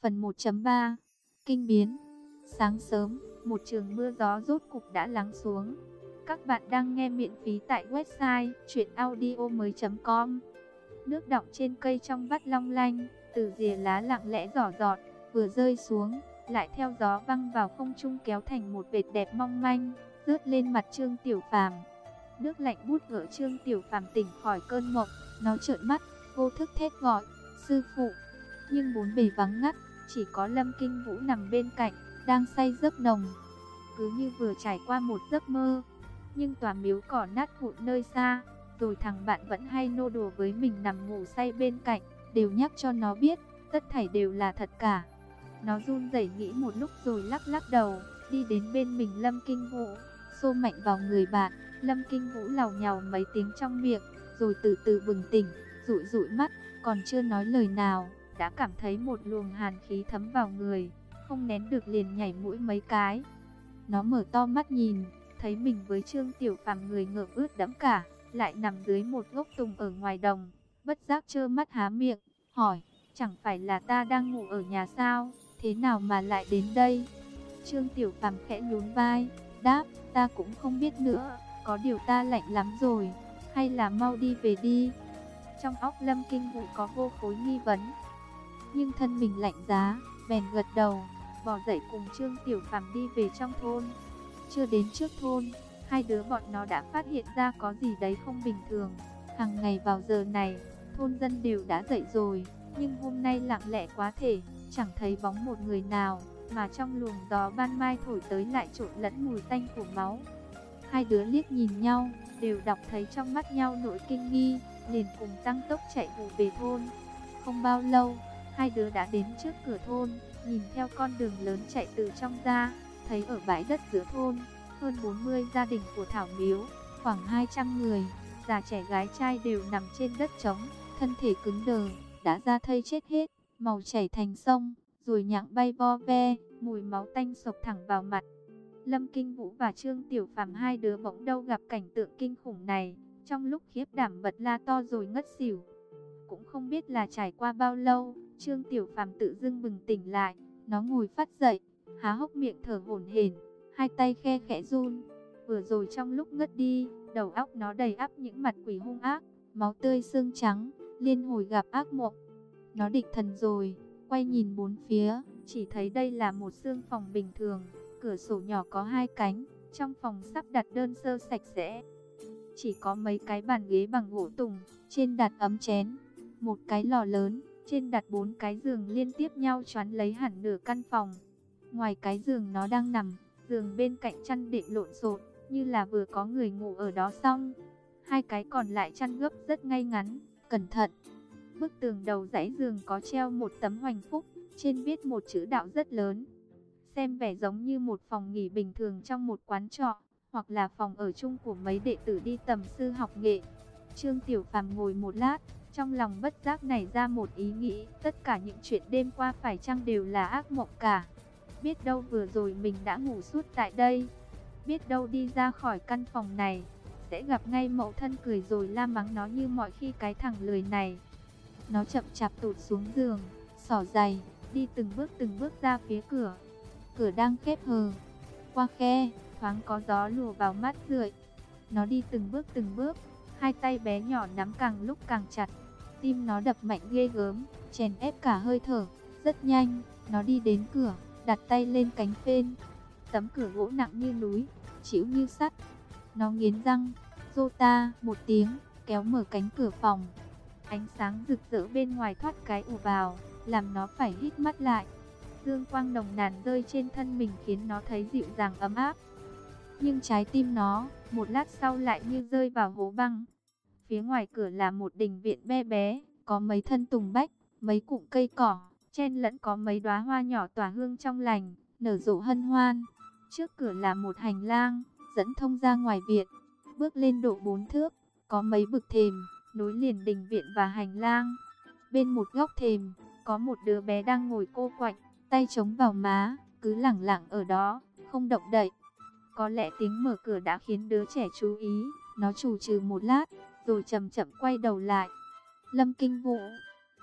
Phần 1.3 Kinh biến. Sáng sớm, một trường mưa gió rốt cục đã lắng xuống. Các bạn đang nghe miễn phí tại website chuyenaudio.com. Nước đọng trên cây trong vắt long lanh, từ rìa lá lặng lẽ rỏ rọt, vừa rơi xuống, lại theo gió văng vào không trung kéo thành một vệt đẹp mong manh, rớt lên mặt Trương Tiểu Phàm. Nước lạnh bút gỡ Trương Tiểu Phàm tỉnh khỏi cơn mộng, nó trợn mắt, vô thức thét gọi, sư phụ. Nhưng bốn bề vắng ngắt, chỉ có Lâm Kinh Vũ nằm bên cạnh, đang say giấc nồng. Cứ như vừa trải qua một giấc mơ. Nhưng tòa miếu cỏ nát vụn nơi xa, rồi thằng bạn vẫn hay nô đùa với mình nằm ngủ say bên cạnh, đều nhắc cho nó biết, tất thảy đều là thật cả. Nó run rẩy nghĩ một lúc rồi lắc lắc đầu, đi đến bên mình Lâm Kinh Vũ, xô mạnh vào người bạn. Lâm Kinh Vũ làu nhàu mấy tiếng trong miệng, rồi từ từ bừng tỉnh, dụi dụi mắt, còn chưa nói lời nào, đã cảm thấy một luồng hàn khí thấm vào người, không nén được liền nhảy mũi mấy cái. Nó mở to mắt nhìn, thấy mình với Trương Tiểu Phàm người ngợm ướt đẫm cả, lại nằm dưới một gốc tùng ở ngoài đồng, bất giác trơ mắt há miệng, hỏi, chẳng phải là ta đang ngủ ở nhà sao, thế nào mà lại đến đây? Trương Tiểu Phàm khẽ nhún vai, đáp, ta cũng không biết nữa, có điều ta lạnh lắm rồi, hay là mau đi về đi. Trong óc Lâm Kinh Vũ có vô khối nghi vấn, nhưng thân mình lạnh giá, bèn gật đầu, bò dậy cùng Trương Tiểu Phàm đi về trong thôn. Chưa đến trước thôn, hai đứa bọn nó đã phát hiện ra có gì đấy không bình thường. Hàng ngày vào giờ này, thôn dân đều đã dậy rồi, nhưng hôm nay lặng lẽ quá thể, chẳng thấy bóng một người nào, mà trong luồng gió ban mai thổi tới lại trộn lẫn mùi tanh của máu. Hai đứa liếc nhìn nhau, đều đọc thấy trong mắt nhau nỗi kinh nghi, liền cùng tăng tốc chạy vù về thôn. Không bao lâu, hai đứa đã đến trước cửa thôn, nhìn theo con đường lớn chạy từ trong ra, thấy ở bãi đất giữa thôn, hơn 40 gia đình của Thảo Miếu, khoảng 200 người, già trẻ gái trai đều nằm trên đất trống, thân thể cứng đờ, đã ra thây chết hết, màu chảy thành sông, rồi nhặng bay vo ve, mùi máu tanh sộc thẳng vào mặt. Lâm Kinh Vũ và Trương Tiểu Phàm hai đứa bỗng đâu gặp cảnh tượng kinh khủng này, trong lúc khiếp đảm bật la to rồi ngất xỉu. Cũng không biết là trải qua bao lâu, Trương Tiểu Phàm tự dưng bừng tỉnh lại, nó ngồi phắt dậy, há hốc miệng thở hổn hển, hai tay khe khẽ run. Vừa rồi trong lúc ngất đi, đầu óc nó đầy ắp những mặt quỷ hung ác, máu tươi xương trắng, liên hồi gặp ác mộng. Nó định thần rồi, quay nhìn bốn phía, chỉ thấy đây là một xương phòng bình thường, cửa sổ nhỏ có hai cánh, trong phòng sắp đặt đơn sơ sạch sẽ. Chỉ có mấy cái bàn ghế bằng gỗ tùng, trên đặt ấm chén, một cái lò lớn, trên đặt 4 cái giường liên tiếp nhau choán lấy hẳn nửa căn phòng. Ngoài cái giường nó đang nằm, giường bên cạnh chăn đệm lộn xộn, như là vừa có người ngủ ở đó xong. Hai cái còn lại chăn gấp rất ngay ngắn, cẩn thận. Bức tường đầu dãy giường có treo một tấm hoành phúc, trên viết một chữ đạo rất lớn. Xem vẻ giống như một phòng nghỉ bình thường trong một quán trọ, hoặc là phòng ở chung của mấy đệ tử đi tầm sư học nghệ. Trương Tiểu Phàm ngồi một lát, trong lòng bất giác nảy ra một ý nghĩ, tất cả những chuyện đêm qua phải chăng đều là ác mộng cả. Biết đâu vừa rồi mình đã ngủ suốt tại đây, biết đâu đi ra khỏi căn phòng này, sẽ gặp ngay mẫu thân cười rồi la mắng nó như mọi khi cái thằng lười này. Nó chậm chạp tụt xuống giường, xỏ giày, đi từng bước ra phía cửa. Cửa đang khép hờ, qua khe, thoáng có gió lùa vào mắt rượi. Nó đi từng bước, hai tay bé nhỏ nắm càng lúc càng chặt. Tim nó đập mạnh ghê gớm, chèn ép cả hơi thở. Rất nhanh, nó đi đến cửa, đặt tay lên cánh phên. Tấm cửa gỗ nặng như núi, chịu như sắt. Nó nghiến răng, rô ta một tiếng, kéo mở cánh cửa phòng. Ánh sáng rực rỡ bên ngoài thoát cái ùa vào, làm nó phải hít mắt lại. Dương quang nồng nàn rơi trên thân mình khiến nó thấy dịu dàng ấm áp. Nhưng trái tim nó, một lát sau lại như rơi vào hố băng. Phía ngoài cửa là một đình viện be bé, có mấy thân tùng bách, mấy cụm cây cỏ, chen lẫn có mấy đóa hoa nhỏ tỏa hương trong lành, nở rộ hân hoan. Trước cửa là một hành lang, dẫn thông ra ngoài viện. Bước lên độ 4 thước, có mấy bậc thềm, nối liền đình viện và hành lang. Bên một góc thềm, có một đứa bé đang ngồi cô quạnh, tay chống vào má, cứ lẳng lặng ở đó, không động đậy. Có lẽ tiếng mở cửa đã khiến đứa trẻ chú ý, nó trù trừ một lát, rồi chậm chậm quay đầu lại. Lâm Kinh Vũ,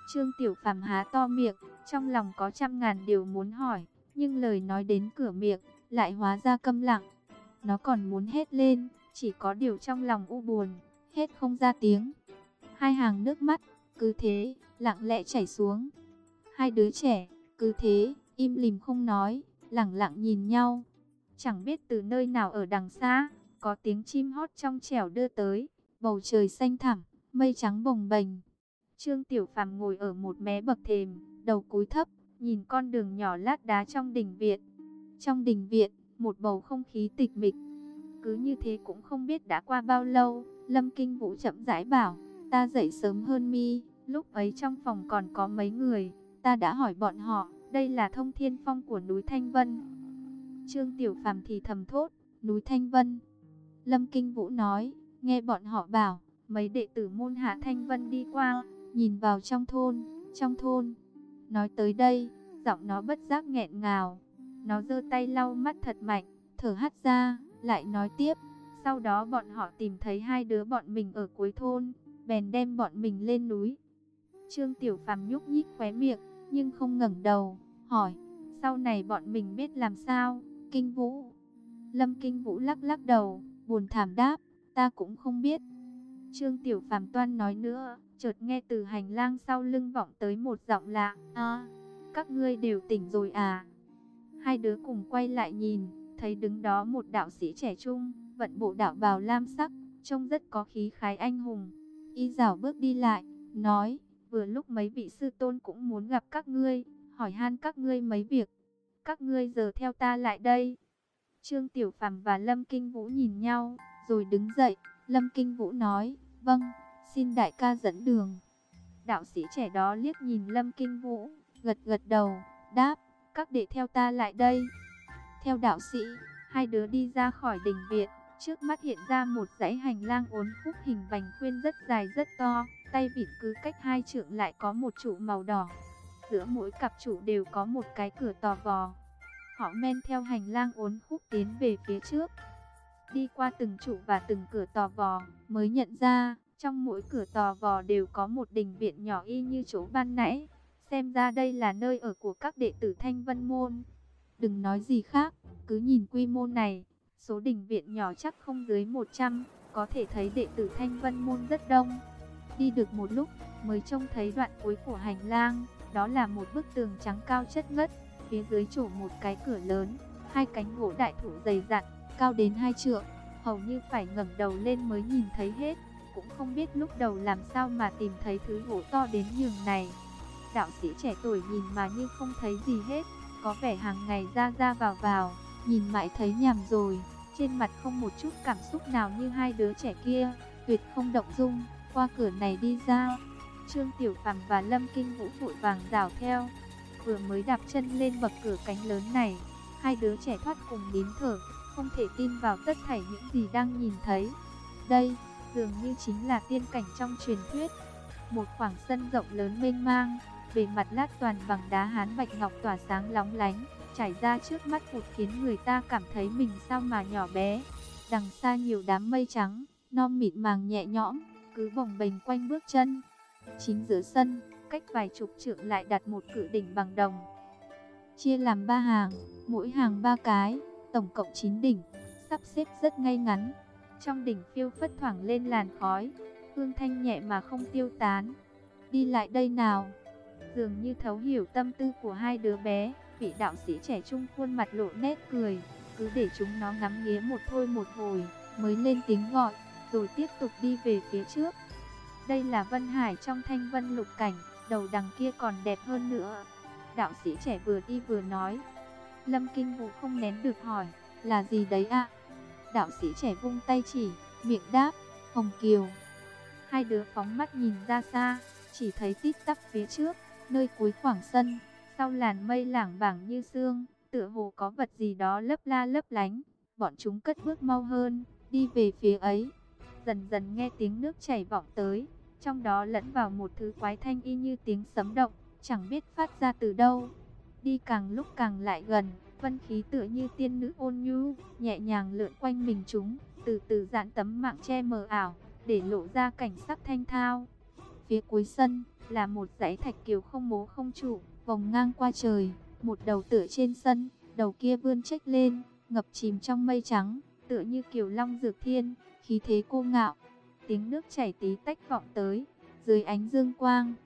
Trương Tiểu Phàm há to miệng, trong lòng có trăm ngàn điều muốn hỏi, nhưng lời nói đến cửa miệng, lại hóa ra câm lặng. Nó còn muốn hét lên, chỉ có điều trong lòng u buồn, hét không ra tiếng. Hai hàng nước mắt, cứ thế, lặng lẽ chảy xuống. Hai đứa trẻ, cứ thế, im lìm không nói, lẳng lặng nhìn nhau. Chẳng biết từ nơi nào ở đằng xa, có tiếng chim hót trong trẻo đưa tới, bầu trời xanh thẳm, mây trắng bồng bềnh. Trương Tiểu Phàm ngồi ở một mé bậc thềm, đầu cúi thấp, nhìn con đường nhỏ lát đá trong đình viện. Trong đình viện, một bầu không khí tịch mịch. Cứ như thế cũng không biết đã qua bao lâu, Lâm Kinh Vũ chậm rãi bảo, ta dậy sớm hơn mi, lúc ấy trong phòng còn có mấy người, ta đã hỏi bọn họ, đây là thông thiên phong của núi Thanh Vân. Trương Tiểu Phàm thì thầm thốt, núi Thanh Vân. Lâm Kinh Vũ nói, nghe bọn họ bảo, mấy đệ tử môn hạ Thanh Vân đi qua, nhìn vào trong thôn. Nói tới đây, giọng nó bất giác nghẹn ngào. Nó giơ tay lau mắt thật mạnh, thở hắt ra, lại nói tiếp. Sau đó bọn họ tìm thấy hai đứa bọn mình ở cuối thôn, bèn đem bọn mình lên núi. Trương Tiểu Phàm nhúc nhích khóe miệng, nhưng không ngẩng đầu, hỏi, sau này bọn mình biết làm sao, Kinh Vũ? Lâm Kinh Vũ lắc lắc đầu, buồn thảm đáp, ta cũng không biết. Trương Tiểu Phàm toan nói nữa, chợt nghe từ hành lang sau lưng vọng tới một giọng lạ, các ngươi đều tỉnh rồi à? Hai đứa cùng quay lại nhìn, thấy đứng đó một đạo sĩ trẻ trung, vận bộ đạo bào lam sắc, trông rất có khí khái anh hùng. Y dảo bước đi lại, nói, vừa lúc mấy vị sư tôn cũng muốn gặp các ngươi, hỏi han các ngươi mấy việc. Các ngươi giờ theo ta lại đây. Trương Tiểu Phàm và Lâm Kinh Vũ nhìn nhau, rồi đứng dậy. Lâm Kinh Vũ nói, vâng, xin đại ca dẫn đường. Đạo sĩ trẻ đó liếc nhìn Lâm Kinh Vũ, gật gật đầu, đáp, các đệ theo ta lại đây. Theo đạo sĩ, hai đứa đi ra khỏi đình viện, trước mắt hiện ra một dãy hành lang uốn khúc hình vành khuyên rất dài rất to, tay vịn cứ cách hai trượng lại có một trụ màu đỏ. Giữa mỗi cặp trụ đều có một cái cửa tò vò. Họ men theo hành lang uốn khúc tiến về phía trước. Đi qua từng trụ và từng cửa tò vò, mới nhận ra, trong mỗi cửa tò vò đều có một đình viện nhỏ y như chỗ ban nãy. Xem ra đây là nơi ở của các đệ tử Thanh Vân Môn. Đừng nói gì khác, cứ nhìn quy mô này, số đình viện nhỏ chắc không dưới 100, có thể thấy đệ tử Thanh Vân Môn rất đông. Đi được một lúc, mới trông thấy đoạn cuối của hành lang, đó là một bức tường trắng cao chất ngất, phía dưới trổ một cái cửa lớn, hai cánh gỗ đại thụ dày dặn, cao đến 2 trượng, hầu như phải ngẩng đầu lên mới nhìn thấy hết, cũng không biết lúc đầu làm sao mà tìm thấy thứ gỗ to đến nhường này. Đạo sĩ trẻ tuổi nhìn mà như không thấy gì hết, có vẻ hàng ngày ra ra vào, nhìn mãi thấy nhàm rồi, trên mặt không một chút cảm xúc nào như hai đứa trẻ kia, tuyệt không động dung, qua cửa này đi ra. Trương Tiểu Phàm và Lâm Kinh Vũ vội vàng rảo theo, vừa mới đạp chân lên bậc cửa cánh lớn này, hai đứa trẻ thoát cùng nín thở, không thể tin vào tất thảy những gì đang nhìn thấy. Đây, dường như chính là tiên cảnh trong truyền thuyết. Một khoảng sân rộng lớn mênh mang, bề mặt lát toàn bằng đá hán bạch ngọc tỏa sáng lóng lánh, trải ra trước mắt vụt khiến người ta cảm thấy mình sao mà nhỏ bé. Đằng xa nhiều đám mây trắng, non mịn màng nhẹ nhõm, cứ bồng bềnh quanh bước chân. Chính giữa sân, cách vài chục trượng lại đặt một cự đỉnh bằng đồng. Chia làm 3 hàng, mỗi hàng 3 cái, tổng cộng 9 đỉnh, sắp xếp rất ngay ngắn. Trong đỉnh phiêu phất thoảng lên làn khói, hương thanh nhẹ mà không tiêu tán. Đi lại đây nào. Dường như thấu hiểu tâm tư của hai đứa bé, vị đạo sĩ trẻ trung khuôn mặt lộ nét cười, cứ để chúng nó ngắm nghía một thôi một hồi, mới lên tiếng gọi, rồi tiếp tục đi về phía trước. Đây là Vân Hải trong Thanh Vân Lục Cảnh, đầu đằng kia còn đẹp hơn nữa. Đạo sĩ trẻ vừa đi vừa nói. Lâm Kinh Vũ không nén được hỏi, là gì đấy ạ? Đạo sĩ trẻ vung tay chỉ, miệng đáp, Hồng Kiều. Hai đứa phóng mắt nhìn ra xa, chỉ thấy tít tắp phía trước, nơi cuối khoảng sân, sau làn mây lảng bảng như sương, tựa hồ có vật gì đó lấp la lấp lánh. Bọn chúng cất bước mau hơn, đi về phía ấy. Dần dần nghe tiếng nước chảy vọng tới, trong đó lẫn vào một thứ quái thanh y như tiếng sấm động, chẳng biết phát ra từ đâu. Đi càng lúc càng lại gần, vân khí tựa như tiên nữ ôn nhu, nhẹ nhàng lượn quanh mình chúng, từ từ giãn tấm mạng che mờ ảo, để lộ ra cảnh sắc thanh thao. phía cuối sân là một dãy thạch kiều không mố không trụ, vòng ngang qua trời, một đầu tựa trên sân, đầu kia vươn chếch lên, ngập chìm trong mây trắng, tựa như kiều long dược thiên, khí thế cô ngạo. Tiếng nước chảy tí tách vọng tới, dưới ánh dương quang.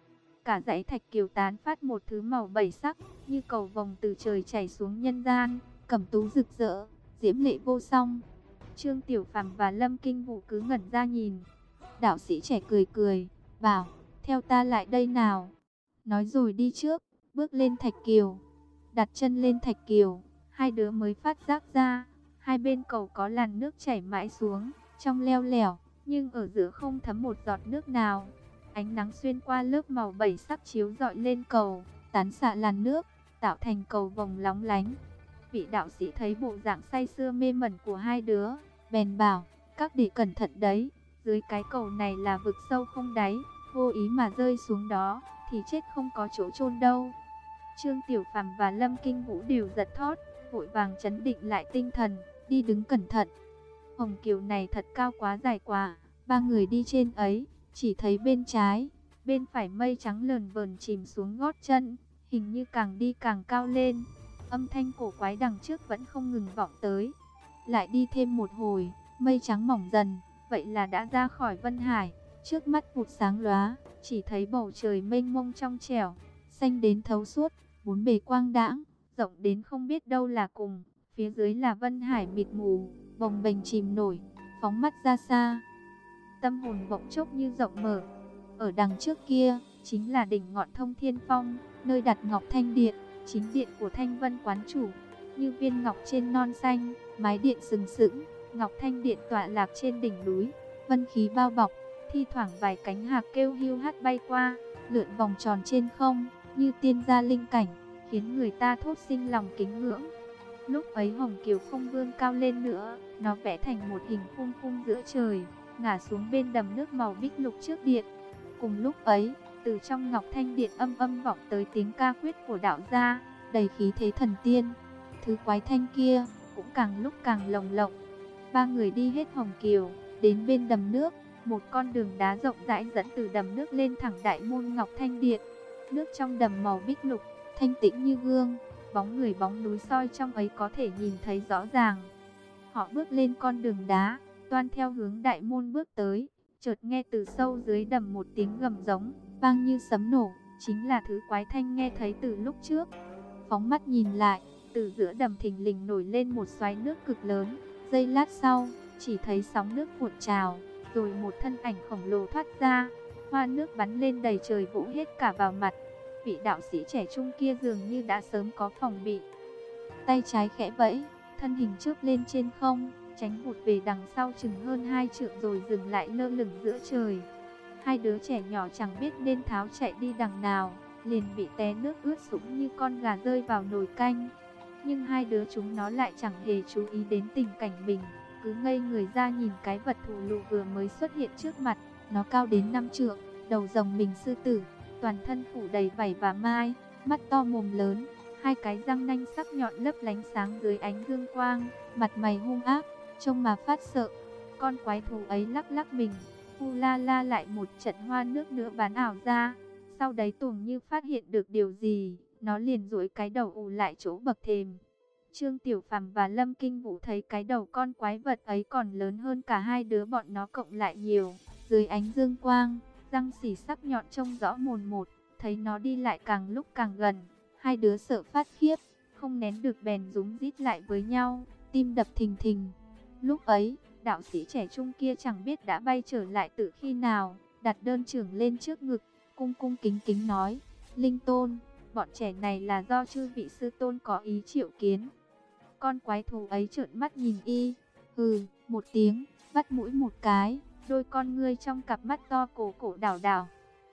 Cả dãy thạch kiều tán phát một thứ màu bảy sắc, như cầu vồng từ trời chảy xuống nhân gian, cẩm tú rực rỡ, diễm lệ vô song. Trương Tiểu Phàm và Lâm Kinh Vũ cứ ngẩn ra nhìn. Đạo sĩ trẻ cười cười, bảo, theo ta lại đây nào. Nói rồi đi trước, bước lên thạch kiều. Đặt chân lên thạch kiều, hai đứa mới phát giác ra, hai bên cầu có làn nước chảy mãi xuống, trong leo lẻo, nhưng ở giữa không thấm một giọt nước nào. Ánh nắng xuyên qua lớp màu bảy sắc chiếu rọi lên cầu, tán xạ làn nước, tạo thành cầu vồng lóng lánh. Vị đạo sĩ thấy bộ dạng say sưa mê mẩn của hai đứa, bèn bảo, các đệ cẩn thận đấy, dưới cái cầu này là vực sâu không đáy, vô ý mà rơi xuống đó, thì chết không có chỗ chôn đâu. Trương Tiểu Phàm và Lâm Kinh Vũ đều giật thót, vội vàng trấn định lại tinh thần, đi đứng cẩn thận. Hồng kiều này thật cao quá dài quá, ba người đi trên ấy, chỉ thấy bên trái, bên phải mây trắng lờn vờn chìm xuống gót chân, hình như càng đi càng cao lên. Âm thanh cổ quái đằng trước vẫn không ngừng vọng tới. Lại đi thêm một hồi, mây trắng mỏng dần, vậy là đã ra khỏi Vân Hải. Trước mắt vụt sáng lóa, chỉ thấy bầu trời mênh mông trong trẻo, xanh đến thấu suốt, bốn bề quang đãng, rộng đến không biết đâu là cùng. Phía dưới là Vân Hải mịt mù, bồng bềnh chìm nổi, phóng mắt ra xa. Tâm hồn bỗng chốc như rộng mở. Ở đằng trước kia, chính là đỉnh ngọn Thông Thiên Phong, nơi đặt Ngọc Thanh Điện, chính điện của Thanh Vân quán chủ. Như viên ngọc trên non xanh, mái điện sừng sững, Ngọc Thanh Điện tọa lạc trên đỉnh núi, vân khí bao bọc, thi thoảng vài cánh hạc kêu hiu hắt bay qua, lượn vòng tròn trên không, như tiên gia linh cảnh, khiến người ta thốt sinh lòng kính ngưỡng. Lúc ấy hồng kiều không vươn cao lên nữa, nó vẽ thành một hình khung khung giữa trời, ngả xuống bên đầm nước màu bích lục trước điện. Cùng lúc ấy, từ trong Ngọc Thanh Điện âm âm vọng tới tiếng ca quyết của đạo gia, đầy khí thế thần tiên. Thứ quái thanh kia cũng càng lúc càng lồng lộng. Ba người đi hết hồng kiều, đến bên đầm nước, một con đường đá rộng rãi dẫn từ đầm nước lên thẳng đại môn Ngọc Thanh Điện. Nước trong đầm màu bích lục, thanh tĩnh như gương, bóng người bóng núi soi trong ấy có thể nhìn thấy rõ ràng. Họ bước lên con đường đá, toan theo hướng đại môn bước tới, chợt nghe từ sâu dưới đầm một tiếng gầm giống, vang như sấm nổ, chính là thứ quái thanh nghe thấy từ lúc trước. Phóng mắt nhìn lại, từ giữa đầm thình lình nổi lên một xoáy nước cực lớn, giây lát sau, chỉ thấy sóng nước cuộn trào, rồi một thân ảnh khổng lồ thoát ra, hoa nước bắn lên đầy trời vỗ hết cả vào mặt. Vị đạo sĩ trẻ trung kia dường như đã sớm có phòng bị. Tay trái khẽ vẫy, thân hình chớp lên trên không, tránh vụt về đằng sau chừng hơn 2 trượng rồi dừng lại lơ lửng giữa trời. Hai đứa trẻ nhỏ chẳng biết nên tháo chạy đi đằng nào, liền bị té nước ướt sũng như con gà rơi vào nồi canh. Nhưng hai đứa chúng nó lại chẳng hề chú ý đến tình cảnh mình, cứ ngây người ra nhìn cái vật thù lù vừa mới xuất hiện trước mặt. Nó cao đến 5 trượng, đầu rồng mình sư tử, toàn thân phủ đầy vảy và mai, mắt to mồm lớn, hai cái răng nanh sắc nhọn lấp lánh sáng dưới ánh dương quang, mặt mày hung ác, trông mà phát sợ. Con quái thú ấy lắc lắc mình, hu la la lại một trận hoa nước nữa bắn ảo ra. Sau đấy Tùng như phát hiện được điều gì, nó liền duỗi cái đầu ù lại chỗ bậc thềm. Trương Tiểu Phàm và Lâm Kinh Vũ thấy cái đầu con quái vật ấy còn lớn hơn cả hai đứa bọn nó cộng lại nhiều. Dưới ánh dương quang, răng xỉ sắc nhọn trông rõ mồn một, thấy nó đi lại càng lúc càng gần. Hai đứa sợ phát khiếp, không nén được bèn rúm rít lại với nhau, tim đập thình thình. Lúc ấy, đạo sĩ trẻ trung kia chẳng biết đã bay trở lại từ khi nào, đặt đơn trưởng lên trước ngực, cung cung kính kính nói, Linh Tôn, bọn trẻ này là do chư vị sư tôn có ý triệu kiến. Con quái thú ấy trợn mắt nhìn y, hừ, một tiếng, vắt mũi một cái, đôi con ngươi trong cặp mắt to cổ cổ đảo đảo.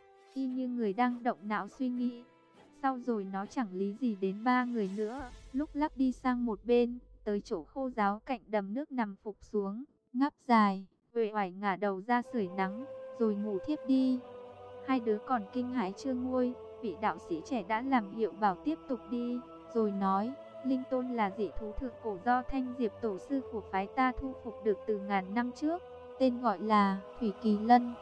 Y như người đang động não suy nghĩ. Sau rồi nó chẳng lý gì đến ba người nữa, lúc lắc đi sang một bên, tới chỗ khô ráo cạnh đầm nước nằm phục xuống, ngáp dài, uể oải ngả đầu ra sưởi nắng, rồi ngủ thiếp đi. Hai đứa còn kinh hãi chưa nguôi, vị đạo sĩ trẻ đã làm hiệu bảo tiếp tục đi, rồi nói, Linh Tôn là dị thú thượng cổ do Thanh Diệp tổ sư của phái ta thu phục được từ ngàn năm trước, tên gọi là Thủy Kỳ Lân.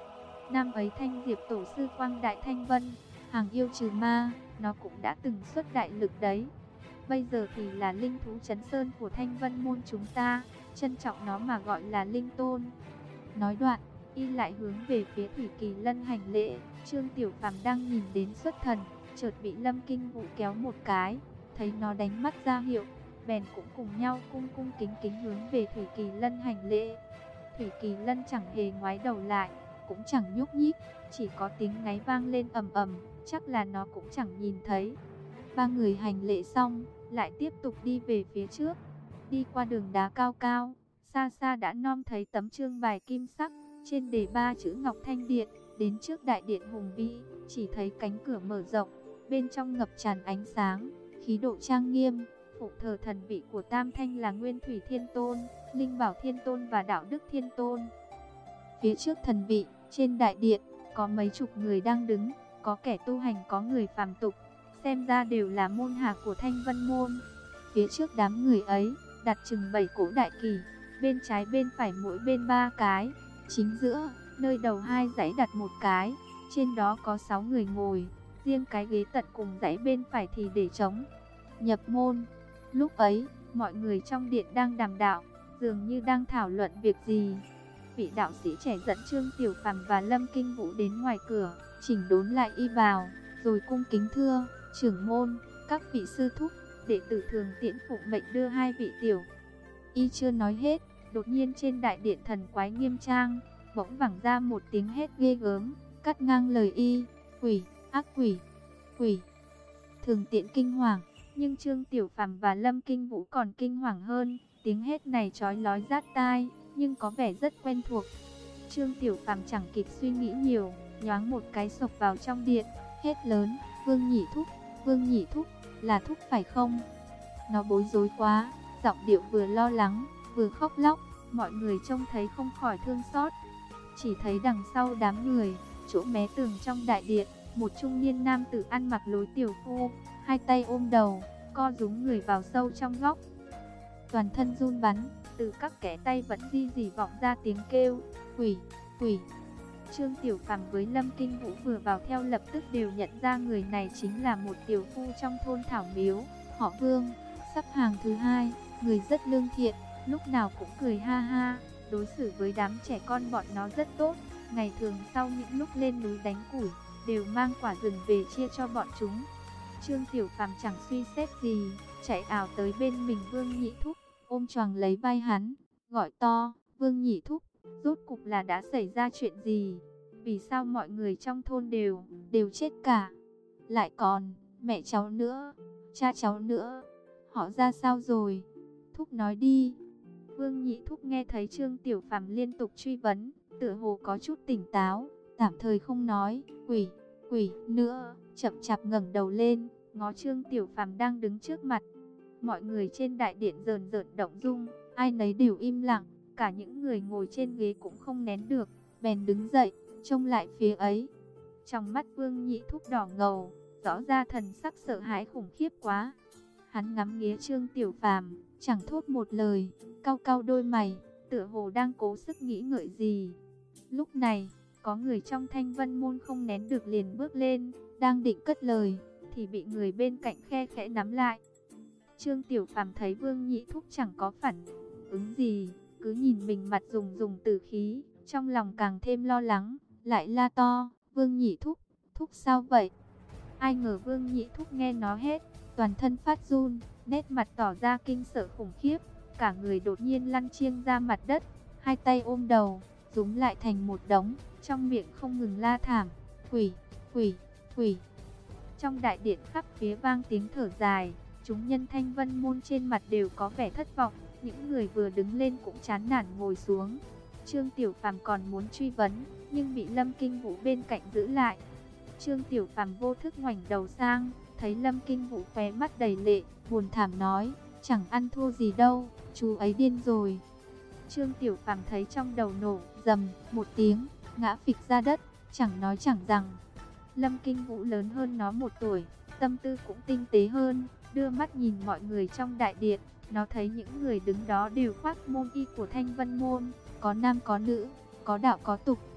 Năm ấy Thanh Diệp tổ sư quang đại thanh vân, hàng yêu trừ ma, nó cũng đã từng xuất đại lực đấy. Bây giờ thì là linh thú trấn sơn của Thanh Vân môn chúng ta, trân trọng nó mà gọi là linh tôn. Nói đoạn, y lại hướng về phía Thủy Kỳ Lân hành lễ. Trương Tiểu Phàm đang nhìn đến xuất thần, chợt bị Lâm Kinh Vũ kéo một cái, thấy nó đánh mắt ra hiệu, bèn cũng cùng nhau cung cung kính kính hướng về Thủy Kỳ Lân hành lễ. Thủy Kỳ Lân chẳng hề ngoái đầu lại, cũng chẳng nhúc nhích, chỉ có tiếng ngáy vang lên ầm ầm, chắc là nó cũng chẳng nhìn thấy. Ba người hành lễ xong, lại tiếp tục đi về phía trước. Đi qua đường đá cao cao, xa xa đã nom thấy tấm chương bài kim sắc, trên đề 3 chữ Ngọc Thanh Điện. Đến trước đại điện hùng vĩ, chỉ thấy cánh cửa mở rộng, bên trong ngập tràn ánh sáng, khí độ trang nghiêm. Phụng thờ thần vị của Tam Thanh là Nguyên Thủy Thiên Tôn, Linh Bảo Thiên Tôn và Đạo Đức Thiên Tôn. Phía trước thần vị, trên đại điện, có mấy chục người đang đứng, có kẻ tu hành, có người phàm tục, xem ra đều là môn hạ của Thanh Vân môn. Phía trước đám người ấy, đặt chừng 7 cỗ đại kỳ, bên trái bên phải mỗi bên 3 cái, chính giữa, nơi đầu 2 dãy đặt một cái, trên đó có 6 người ngồi, riêng cái ghế tận cùng dãy bên phải thì để trống. Nhập môn. Lúc ấy, mọi người trong điện đang đàm đạo, dường như đang thảo luận việc gì. Vị đạo sĩ trẻ dẫn Trương Tiểu Phàm và Lâm Kinh Vũ đến ngoài cửa, chỉnh đốn lại y bào, rồi cung kính thưa: trưởng môn, các vị sư thúc, đệ tử thường tiễn phụng mệnh đưa 2 vị tiểu. Y chưa nói hết, đột nhiên trên đại điện thần quái nghiêm trang, bỗng vẳng ra một tiếng hét ghê gớm, cắt ngang lời y: quỷ, ác quỷ, quỷ. Thường tiễn kinh hoàng, nhưng Trương Tiểu Phàm và Lâm Kinh Vũ còn kinh hoàng hơn. Tiếng hét này chói lói rát tai, nhưng có vẻ rất quen thuộc. Trương Tiểu Phàm chẳng kịp suy nghĩ nhiều, nhoáng một cái xộc vào trong điện, hét lớn: Vương Nhị Thúc, Vương Nhị Thúc, là Thúc phải không? Nó bối rối quá, giọng điệu vừa lo lắng, vừa khóc lóc, mọi người trông thấy không khỏi thương xót. Chỉ thấy đằng sau đám người, chỗ mé tường trong đại điện, một trung niên nam tử ăn mặc lối tiểu phu, 2 tay ôm đầu, co rúm người vào sâu trong góc. Toàn thân run bắn, từ các kẽ tay vẫn ri rỉ vọng ra tiếng kêu: quỷ, quỷ. Trương Tiểu Phàm với Lâm Kinh Vũ vừa vào theo lập tức đều nhận ra người này chính là một tiểu phu trong thôn Thảo Miếu, họ Vương, sắp hàng thứ 2, người rất lương thiện, lúc nào cũng cười ha ha, đối xử với đám trẻ con bọn nó rất tốt. Ngày thường sau những lúc lên núi đánh củi, đều mang quả rừng về chia cho bọn chúng. Trương Tiểu Phàm chẳng suy xét gì, chạy ảo tới bên mình Vương Nhị Thúc, ôm choàng lấy vai hắn, gọi to: Vương Nhị Thúc, rốt cục là đã xảy ra chuyện gì? Vì sao mọi người trong thôn đều chết cả? Lại còn mẹ cháu nữa, cha cháu nữa, họ ra sao rồi? Thúc nói đi. Vương Nhị Thúc nghe thấy Trương Tiểu Phàm liên tục truy vấn, tựa hồ có chút tỉnh táo, tạm thời không nói quỷ, quỷ nữa, chậm chạp ngẩng đầu lên, ngó Trương Tiểu Phàm đang đứng trước mặt. Mọi người trên đại điện rờn rợn động dung, ai nấy đều im lặng, cả những người ngồi trên ghế cũng không nén được, bèn đứng dậy, trông lại phía ấy. Trong mắt Vương Nhị Thúc đỏ ngầu, rõ ra thần sắc sợ hãi khủng khiếp quá. Hắn ngắm nghía Trương Tiểu Phàm, chẳng thốt một lời, cau cau đôi mày, tựa hồ đang cố sức nghĩ ngợi gì. Lúc này, có người trong Thanh Vân môn không nén được liền bước lên, đang định cất lời, thì bị người bên cạnh khe khẽ nắm lại. Trương Tiểu Phàm thấy Vương Nhị Thúc chẳng có phản ứng gì, cứ nhìn mình mặt rùng tử khí, trong lòng càng thêm lo lắng, lại la to: Vương Nhị Thúc, Thúc sao vậy? Ai ngờ Vương Nhị Thúc nghe nó hết, toàn thân phát run, nét mặt tỏ ra kinh sợ khủng khiếp, cả người đột nhiên lăn chiêng ra mặt đất, 2 tay ôm đầu, rúm lại thành một đống, trong miệng không ngừng la thảm: quỷ, quỷ, quỷ. Trong đại điện khắp phía vang tiếng thở dài, chúng nhân Thanh Vân môn trên mặt đều có vẻ thất vọng, những người vừa đứng lên cũng chán nản ngồi xuống. Trương Tiểu Phàm còn muốn truy vấn, nhưng bị Lâm Kinh Vũ bên cạnh giữ lại. Trương Tiểu Phàm vô thức ngoảnh đầu sang, thấy Lâm Kinh Vũ khóe mắt đầy lệ, buồn thảm nói: chẳng ăn thua gì đâu, chú ấy điên rồi. Trương Tiểu Phàm thấy trong đầu nổ rầm một tiếng, ngã phịch ra đất, chẳng nói chẳng rằng. Lâm Kinh Vũ lớn hơn nó 1 tuổi, tâm tư cũng tinh tế hơn, đưa mắt nhìn mọi người trong đại điện, nó thấy những người đứng đó đều khoác môn y của Thanh Vân môn, có nam có nữ, có đạo có tục.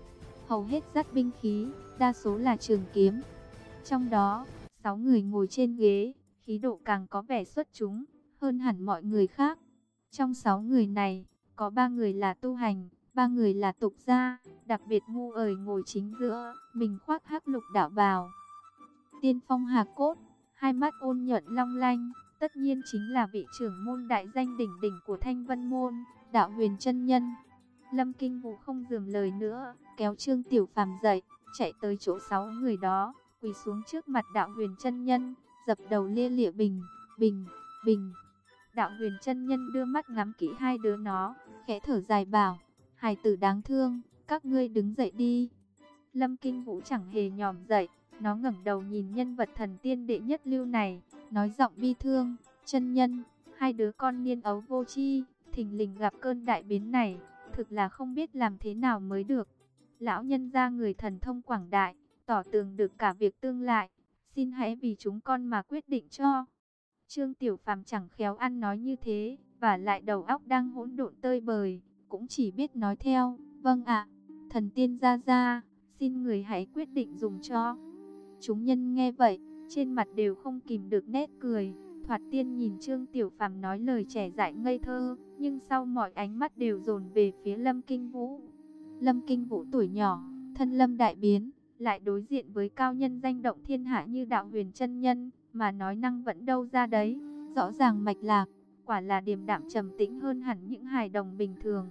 hầu hết dắt binh khí, đa số là trường kiếm. Trong đó, 6 người ngồi trên ghế, khí độ càng có vẻ xuất chúng hơn hẳn mọi người khác. Trong 6 người này, có 3 người là tu hành, 3 người là tục gia, đặc biệt Ngu Ời ngồi chính giữa, mình khoác hắc lục đạo bào. Tiên phong hà cốt, hai mắt ôn nhuận long lanh, tất nhiên chính là vị trưởng môn đại danh đỉnh đỉnh của Thanh Vân môn, Đạo Huyền chân nhân. Lâm Kinh Vũ không dườm lời nữa, kéo Trương Tiểu Phàm dậy, chạy tới chỗ 6 người đó, quỳ xuống trước mặt Đạo Huyền chân nhân, dập đầu lia lịa bình, bình, bình. Đạo Huyền chân nhân đưa mắt ngắm kỹ hai đứa nó, khẽ thở dài bảo: hài tử đáng thương, các ngươi đứng dậy đi. Lâm Kinh Vũ chẳng hề nhòm dậy, nó ngẩng đầu nhìn nhân vật thần tiên đệ nhất lưu này, nói giọng bi thương: chân nhân, hai đứa con niên ấu vô tri, thình lình gặp cơn đại biến này, thực là không biết làm thế nào mới được. Lão nhân gia người thần thông quảng đại, tỏ tường được cả việc tương lai, xin hãy vì chúng con mà quyết định cho. Trương Tiểu Phàm chẳng khéo ăn nói như thế, và lại đầu óc đang hỗn độn tơi bời, cũng chỉ biết nói theo: vâng ạ, thần tiên gia gia, xin người hãy quyết định dùng cho. Chúng nhân nghe vậy, trên mặt đều không kìm được nét cười. Thoạt tiên nhìn Trương Tiểu Phàm nói lời trẻ dại ngây thơ, nhưng sau mọi ánh mắt đều dồn về phía Lâm Kinh Vũ. Lâm Kinh Vũ tuổi nhỏ, thân lâm đại biến, lại đối diện với cao nhân danh động thiên hạ như Đạo Huyền chân nhân, mà nói năng vẫn đâu ra đấy, rõ ràng mạch lạc, quả là điềm đạm trầm tĩnh hơn hẳn những hài đồng bình thường.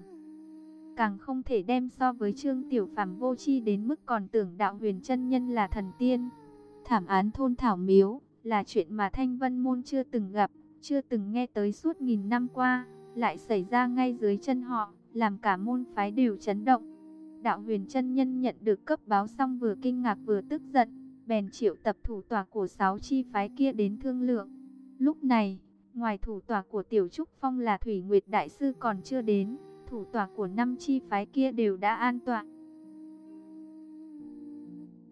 Càng không thể đem so với Trương Tiểu Phàm vô tri đến mức còn tưởng Đạo Huyền chân nhân là thần tiên. Thảm án thôn Thảo Miếu là chuyện mà Thanh Vân môn chưa từng gặp, chưa từng nghe tới suốt nghìn năm qua, lại xảy ra ngay dưới chân họ, làm cả môn phái đều chấn động. Đạo Huyền chân nhân nhận được cấp báo xong vừa kinh ngạc vừa tức giận, bèn triệu tập thủ tọa của 6 chi phái kia đến thương lượng. Lúc này, ngoài thủ tọa của Tiểu Trúc Phong là Thủy Nguyệt đại sư còn chưa đến, thủ tọa của 5 chi phái kia đều đã an tọa.